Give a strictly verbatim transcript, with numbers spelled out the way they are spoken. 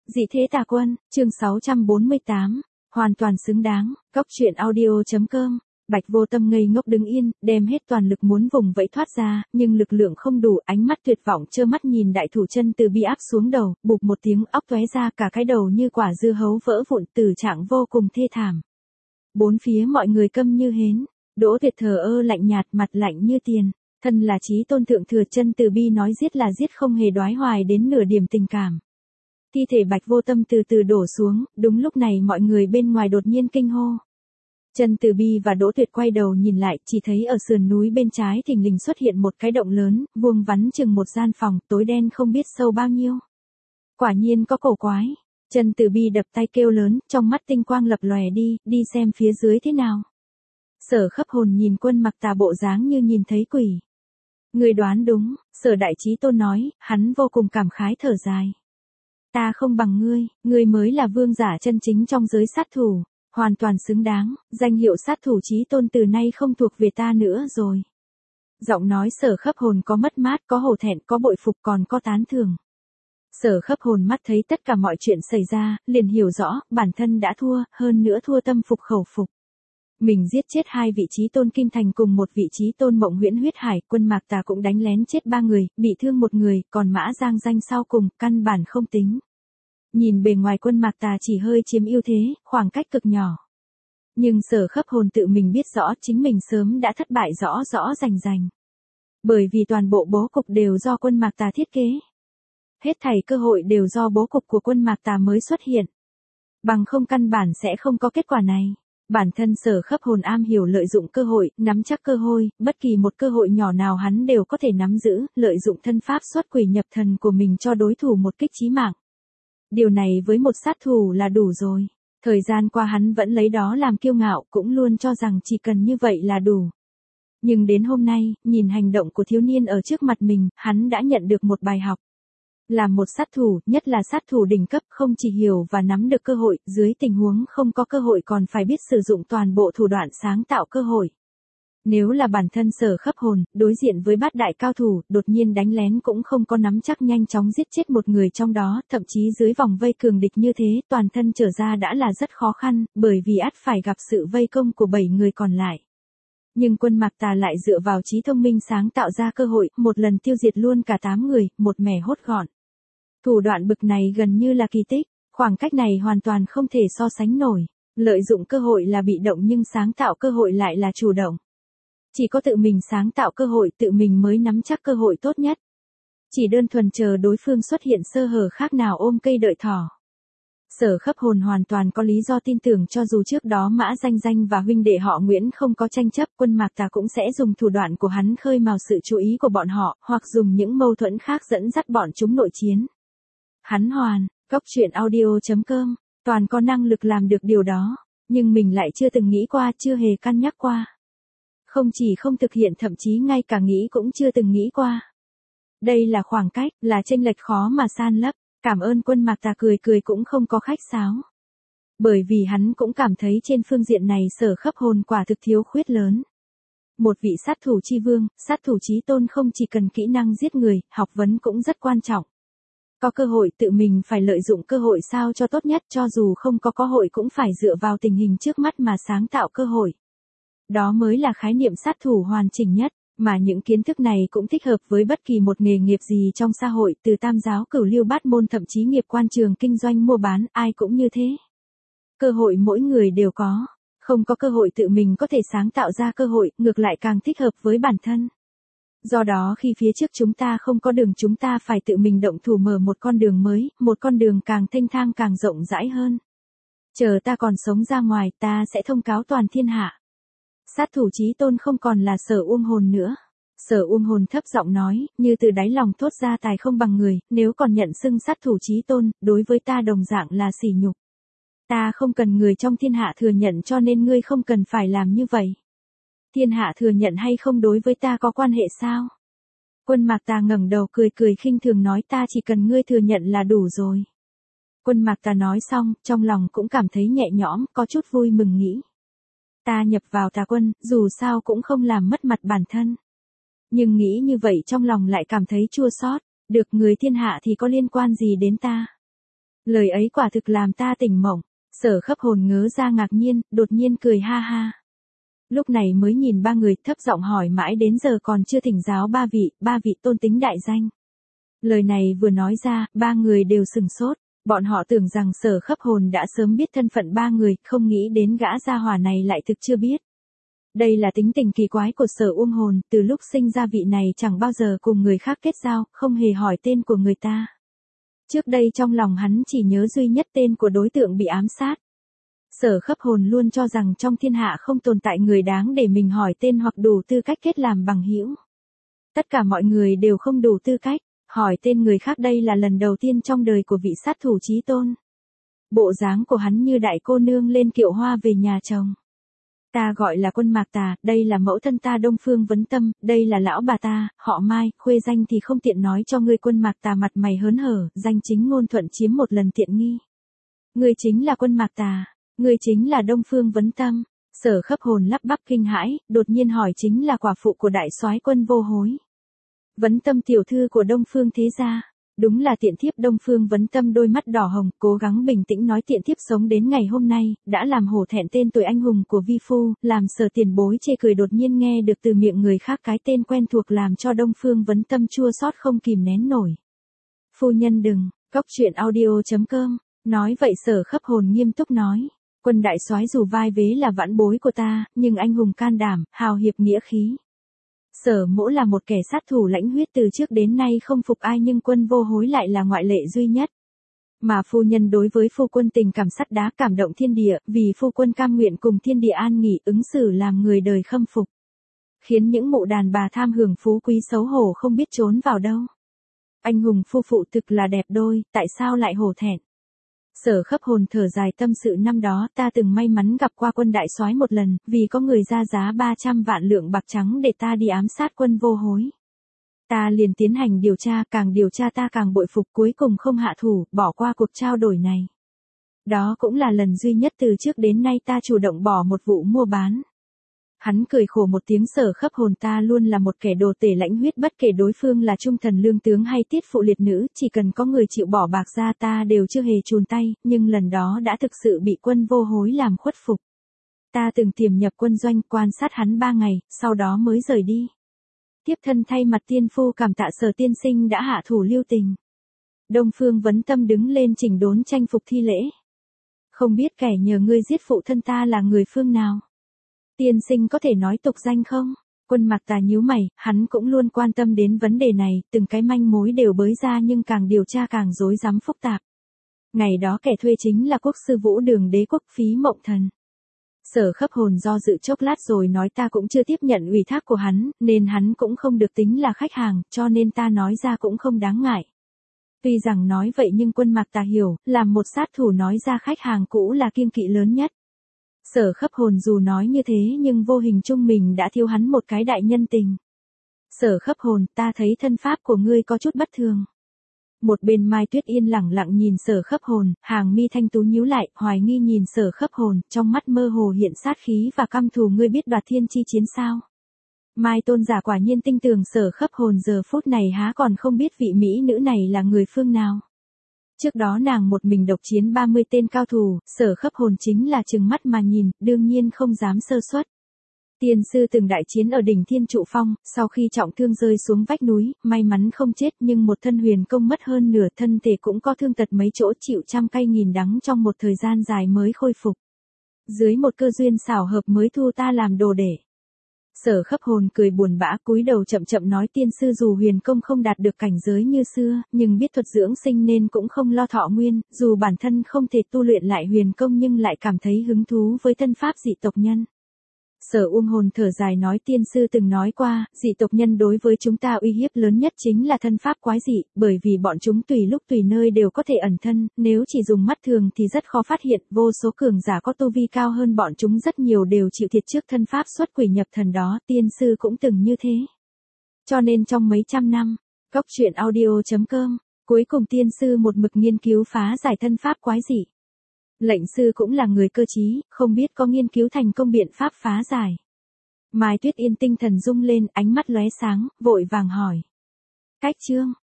Dị thế tà quân, chương sáu trăm bốn mươi tám, hoàn toàn xứng đáng, góc truyện audio.com, Bạch Vô Tâm ngây ngốc đứng yên, đem hết toàn lực muốn vùng vẫy thoát ra, nhưng lực lượng không đủ, ánh mắt tuyệt vọng trơ mắt nhìn đại thủ chân từ bi áp xuống đầu, bụp một tiếng óc tóe ra cả cái đầu như quả dưa hấu vỡ vụn, tử trạng vô cùng thê thảm. Bốn phía mọi người câm như hến, Đỗ Tuyệt thờ ơ lạnh nhạt, mặt lạnh như tiền, thân là chí tôn thượng thừa chân từ bi nói giết là giết, không hề đoái hoài đến nửa điểm tình cảm. Thi thể Bạch Vô Tâm từ từ đổ xuống, đúng lúc này mọi người bên ngoài đột nhiên kinh hô. Chân Từ Bi và Đỗ Tuyệt quay đầu nhìn lại, chỉ thấy ở sườn núi bên trái thình lình xuất hiện một cái động lớn, vuông vắn chừng một gian phòng, tối đen không biết sâu bao nhiêu. Quả nhiên có cổ quái. Chân Từ Bi đập tay kêu lớn, trong mắt tinh quang lập lòe, đi, đi xem phía dưới thế nào. Sở Khấp Hồn nhìn Quân Mặc Tà bộ dáng như nhìn thấy quỷ. Người đoán đúng, Sở Đại Chí Tôn nói, hắn vô cùng cảm khái thở dài. Ta không bằng ngươi, ngươi mới là vương giả chân chính trong giới sát thủ, hoàn toàn xứng đáng, danh hiệu sát thủ chí tôn từ nay không thuộc về ta nữa rồi. Giọng nói Sở Khấp Hồn có mất mát, có hổ thẹn, có bội phục, còn có tán thưởng. Sở Khấp Hồn mắt thấy tất cả mọi chuyện xảy ra, liền hiểu rõ, bản thân đã thua, hơn nữa thua tâm phục khẩu phục. Mình giết chết hai vị chí tôn Kim Thành cùng một vị chí tôn Mộng Huyễn Huyết Hải, Quân Mạc Tà cũng đánh lén chết ba người, bị thương một người, còn Mã Giang Danh sau cùng, căn bản không tính. Nhìn bề ngoài Quân Mạc Tà chỉ hơi chiếm ưu thế, khoảng cách cực nhỏ. Nhưng Sở Khấp Hồn tự mình biết rõ chính mình sớm đã thất bại rõ rõ rành rành. Bởi vì toàn bộ bố cục đều do Quân Mạc Tà thiết kế. Hết thảy cơ hội đều do bố cục của Quân Mạc Tà mới xuất hiện. Bằng không căn bản sẽ không có kết quả này. Bản thân Sở Khấp Hồn am hiểu lợi dụng cơ hội, nắm chắc cơ hội, bất kỳ một cơ hội nhỏ nào hắn đều có thể nắm giữ, lợi dụng thân pháp xuất quỷ nhập thần của mình cho đối thủ một kích chí mạng. Điều này với một sát thủ là đủ rồi. Thời gian qua hắn vẫn lấy đó làm kiêu ngạo, cũng luôn cho rằng chỉ cần như vậy là đủ. Nhưng đến hôm nay, nhìn hành động của thiếu niên ở trước mặt mình, hắn đã nhận được một bài học. Làm một sát thủ, nhất là sát thủ đỉnh cấp, không chỉ hiểu và nắm được cơ hội, dưới tình huống không có cơ hội còn phải biết sử dụng toàn bộ thủ đoạn sáng tạo cơ hội. Nếu là bản thân Sở Khấp Hồn, đối diện với bát đại cao thủ, đột nhiên đánh lén cũng không có nắm chắc nhanh chóng giết chết một người trong đó, thậm chí dưới vòng vây cường địch như thế, toàn thân trở ra đã là rất khó khăn, bởi vì ắt phải gặp sự vây công của bảy người còn lại. Nhưng Quân Mạc Tà lại dựa vào trí thông minh sáng tạo ra cơ hội, một lần tiêu diệt luôn cả tám người, một mẻ hốt gọn. Thủ đoạn bực này gần như là kỳ tích, khoảng cách này hoàn toàn không thể so sánh nổi. Lợi dụng cơ hội là bị động nhưng sáng tạo cơ hội lại là chủ động. Chỉ có tự mình sáng tạo cơ hội, tự mình mới nắm chắc cơ hội tốt nhất. Chỉ đơn thuần chờ đối phương xuất hiện sơ hở khác nào ôm cây đợi thỏ. Sở Khấp Hồn hoàn toàn có lý do tin tưởng cho dù trước đó Mã Danh Danh và huynh đệ họ Nguyễn không có tranh chấp, Quân Mạc Tà cũng sẽ dùng thủ đoạn của hắn khơi mào sự chú ý của bọn họ, hoặc dùng những mâu thuẫn khác dẫn dắt bọn chúng nội chiến. Hắn hoàn, góc truyện audio.com, toàn có năng lực làm được điều đó, nhưng mình lại chưa từng nghĩ qua, chưa hề cân nhắc qua. Không chỉ không thực hiện, thậm chí ngay cả nghĩ cũng chưa từng nghĩ qua. Đây là khoảng cách, là chênh lệch khó mà san lấp. Cảm ơn Quân Mạc Tà cười cười cũng không có khách sáo. Bởi vì hắn cũng cảm thấy trên phương diện này Sở Khấp Hồn quả thực thiếu khuyết lớn. Một vị sát thủ chi vương, sát thủ chí tôn không chỉ cần kỹ năng giết người, học vấn cũng rất quan trọng. Có cơ hội tự mình phải lợi dụng cơ hội sao cho tốt nhất, cho dù không có cơ hội cũng phải dựa vào tình hình trước mắt mà sáng tạo cơ hội. Đó mới là khái niệm sát thủ hoàn chỉnh nhất, mà những kiến thức này cũng thích hợp với bất kỳ một nghề nghiệp gì trong xã hội, từ tam giáo cửu lưu bát môn thậm chí nghiệp quan trường kinh doanh mua bán, ai cũng như thế. Cơ hội mỗi người đều có, không có cơ hội tự mình có thể sáng tạo ra cơ hội, ngược lại càng thích hợp với bản thân. Do đó khi phía trước chúng ta không có đường, chúng ta phải tự mình động thủ mở một con đường mới, một con đường càng thênh thang càng rộng rãi hơn. Chờ ta còn sống ra ngoài, ta sẽ thông cáo toàn thiên hạ. Sát thủ chí tôn không còn là Sở Uông Hồn nữa. Sở Uông Hồn thấp giọng nói, như từ đáy lòng thốt ra, tài không bằng người, nếu còn nhận xưng sát thủ chí tôn, đối với ta đồng dạng là sỉ nhục. Ta không cần người trong thiên hạ thừa nhận, cho nên ngươi không cần phải làm như vậy. Thiên hạ thừa nhận hay không đối với ta có quan hệ sao? Quân Mạc Tà ngẩng đầu cười cười khinh thường nói, ta chỉ cần ngươi thừa nhận là đủ rồi. Quân Mạc Tà nói xong, trong lòng cũng cảm thấy nhẹ nhõm, có chút vui mừng nghĩ. Ta nhập vào Tà quân, dù sao cũng không làm mất mặt bản thân. Nhưng nghĩ như vậy trong lòng lại cảm thấy chua xót, được người thiên hạ thì có liên quan gì đến ta. Lời ấy quả thực làm ta tỉnh mộng. Sở Khấp Hồn ngớ ra ngạc nhiên, đột nhiên cười ha ha. Lúc này mới nhìn ba người, thấp giọng hỏi mãi đến giờ còn chưa thỉnh giáo ba vị, ba vị tôn tính đại danh. Lời này vừa nói ra, ba người đều sừng sốt. Bọn họ tưởng rằng Sở Khấp Hồn đã sớm biết thân phận ba người, không nghĩ đến gã gia hỏa này lại thực chưa biết. Đây là tính tình kỳ quái của Sở Uông Hồn, từ lúc sinh ra vị này chẳng bao giờ cùng người khác kết giao, không hề hỏi tên của người ta. Trước đây trong lòng hắn chỉ nhớ duy nhất tên của đối tượng bị ám sát. Sở Khấp Hồn luôn cho rằng trong thiên hạ không tồn tại người đáng để mình hỏi tên hoặc đủ tư cách kết làm bằng hữu. Tất cả mọi người đều không đủ tư cách, hỏi tên người khác đây là lần đầu tiên trong đời của vị sát thủ chí tôn. Bộ dáng của hắn như đại cô nương lên kiệu hoa về nhà chồng. Ta gọi là Quân Mạc Tà, đây là mẫu thân ta Đông Phương Vấn Tâm, đây là lão bà ta, họ Mai, khuê danh thì không tiện nói cho ngươi. Quân Mạc Tà mặt mày hớn hở, danh chính ngôn thuận chiếm một lần tiện nghi. Ngươi chính là Quân Mạc Tà, ngươi chính là Đông Phương Vấn Tâm. Sở Khấp Hồn lắp bắp kinh hãi, đột nhiên hỏi chính là quả phụ của đại soái Quân Vô Hối. Vấn Tâm tiểu thư của Đông Phương thế gia. Đúng là tiện thiếp. Đông Phương Vấn Tâm đôi mắt đỏ hồng, cố gắng bình tĩnh nói tiện thiếp sống đến ngày hôm nay, đã làm hổ thẹn tên tuổi anh hùng của vi phu, làm Sở tiền bối chê cười. Đột nhiên nghe được từ miệng người khác cái tên quen thuộc làm cho Đông Phương Vấn Tâm chua xót không kìm nén nổi. Phu nhân đừng, cóc truyện audio chấm com, nói vậy Sở Khấp Hồn nghiêm túc nói. Quân đại soái dù vai vế là vãn bối của ta, nhưng anh hùng can đảm, hào hiệp nghĩa khí. Sở Mỗ là một kẻ sát thủ lãnh huyết từ trước đến nay không phục ai, nhưng Quân Vô Hối lại là ngoại lệ duy nhất. Mà phu nhân đối với phu quân tình cảm sắt đá, cảm động thiên địa, vì phu quân cam nguyện cùng thiên địa an nghỉ, ứng xử làm người đời khâm phục. Khiến những mụ đàn bà tham hưởng phú quý xấu hổ không biết trốn vào đâu. Anh hùng phu phụ thực là đẹp đôi, tại sao lại hổ thẹn? Sở Khấp Hồn thở dài tâm sự năm đó ta từng may mắn gặp qua Quân đại soái một lần, vì có người ra giá ba trăm vạn lượng bạc trắng để ta đi ám sát Quân Vô Hối. Ta liền tiến hành điều tra, càng điều tra ta càng bội phục, cuối cùng không hạ thủ, bỏ qua cuộc trao đổi này. Đó cũng là lần duy nhất từ trước đến nay ta chủ động bỏ một vụ mua bán. Hắn cười khổ một tiếng. Sở Khấp Hồn ta luôn là một kẻ đồ tể lãnh huyết, bất kể đối phương là trung thần lương tướng hay tiết phụ liệt nữ, chỉ cần có người chịu bỏ bạc ra ta đều chưa hề chùn tay, nhưng lần đó đã thực sự bị Quân Vô Hối làm khuất phục. Ta từng tiềm nhập quân doanh quan sát hắn ba ngày, sau đó mới rời đi. Tiếp thân thay mặt tiên phu cảm tạ Sở tiên sinh đã hạ thủ lưu tình. Đông Phương Vấn Tâm đứng lên chỉnh đốn tranh phục thi lễ. Không biết kẻ nhờ ngươi giết phụ thân ta là người phương nào? Tiên sinh có thể nói tục danh không? Quân Mạc Tà nhíu mày, hắn cũng luôn quan tâm đến vấn đề này, từng cái manh mối đều bới ra nhưng càng điều tra càng rối rắm phức tạp. Ngày đó kẻ thuê chính là quốc sư Vũ Đường Đế quốc Phí Mộng Thần. Sở Khấp Hồn do dự chốc lát rồi nói ta cũng chưa tiếp nhận ủy thác của hắn, nên hắn cũng không được tính là khách hàng, cho nên ta nói ra cũng không đáng ngại. Tuy rằng nói vậy nhưng Quân Mạc Tà hiểu, làm một sát thủ nói ra khách hàng cũ là kiêng kỵ lớn nhất. Sở Khấp Hồn dù nói như thế nhưng vô hình chung mình đã thiếu hắn một cái đại nhân tình. Sở Khấp Hồn, ta thấy thân pháp của ngươi có chút bất thường. Một bên Mai Tuyết Yên lẳng lặng nhìn Sở Khấp Hồn, hàng mi thanh tú nhíu lại, hoài nghi nhìn Sở Khấp Hồn, trong mắt mơ hồ hiện sát khí và căm thù. Ngươi biết đoạt thiên chi chiến sao? Mai tôn giả quả nhiên tinh tường. Sở Khấp Hồn giờ phút này há còn không biết vị mỹ nữ này là người phương nào. Trước đó nàng một mình độc chiến ba mươi tên cao thủ, Sở Khấp Hồn chính là trừng mắt mà nhìn, đương nhiên không dám sơ suất. Tiên sư từng đại chiến ở đỉnh Thiên Trụ Phong, sau khi trọng thương rơi xuống vách núi, may mắn không chết nhưng một thân huyền công mất hơn nửa, thân thể cũng có thương tật mấy chỗ, chịu trăm cay nghìn đắng trong một thời gian dài mới khôi phục. Dưới một cơ duyên xảo hợp mới thu ta làm đồ để. Sở Khấp Hồn cười buồn bã cúi đầu chậm chậm nói tiên sư dù huyền công không đạt được cảnh giới như xưa, nhưng biết thuật dưỡng sinh nên cũng không lo thọ nguyên, dù bản thân không thể tu luyện lại huyền công nhưng lại cảm thấy hứng thú với thân pháp dị tộc nhân. Sở Uông Hồn thở dài nói tiên sư từng nói qua, dị tộc nhân đối với chúng ta uy hiếp lớn nhất chính là thân pháp quái dị, bởi vì bọn chúng tùy lúc tùy nơi đều có thể ẩn thân, nếu chỉ dùng mắt thường thì rất khó phát hiện, vô số cường giả có tu vi cao hơn bọn chúng rất nhiều đều chịu thiệt trước thân pháp xuất quỷ nhập thần đó, tiên sư cũng từng như thế. Cho nên trong mấy trăm năm, cóc truyện audio chấm com, cuối cùng tiên sư một mực nghiên cứu phá giải thân pháp quái dị. Lệnh sư cũng là người cơ trí, không biết có nghiên cứu thành công biện pháp phá giải. Mai Tuyết Yên tinh thần rung lên, ánh mắt lóe sáng, vội vàng hỏi. Cách chương.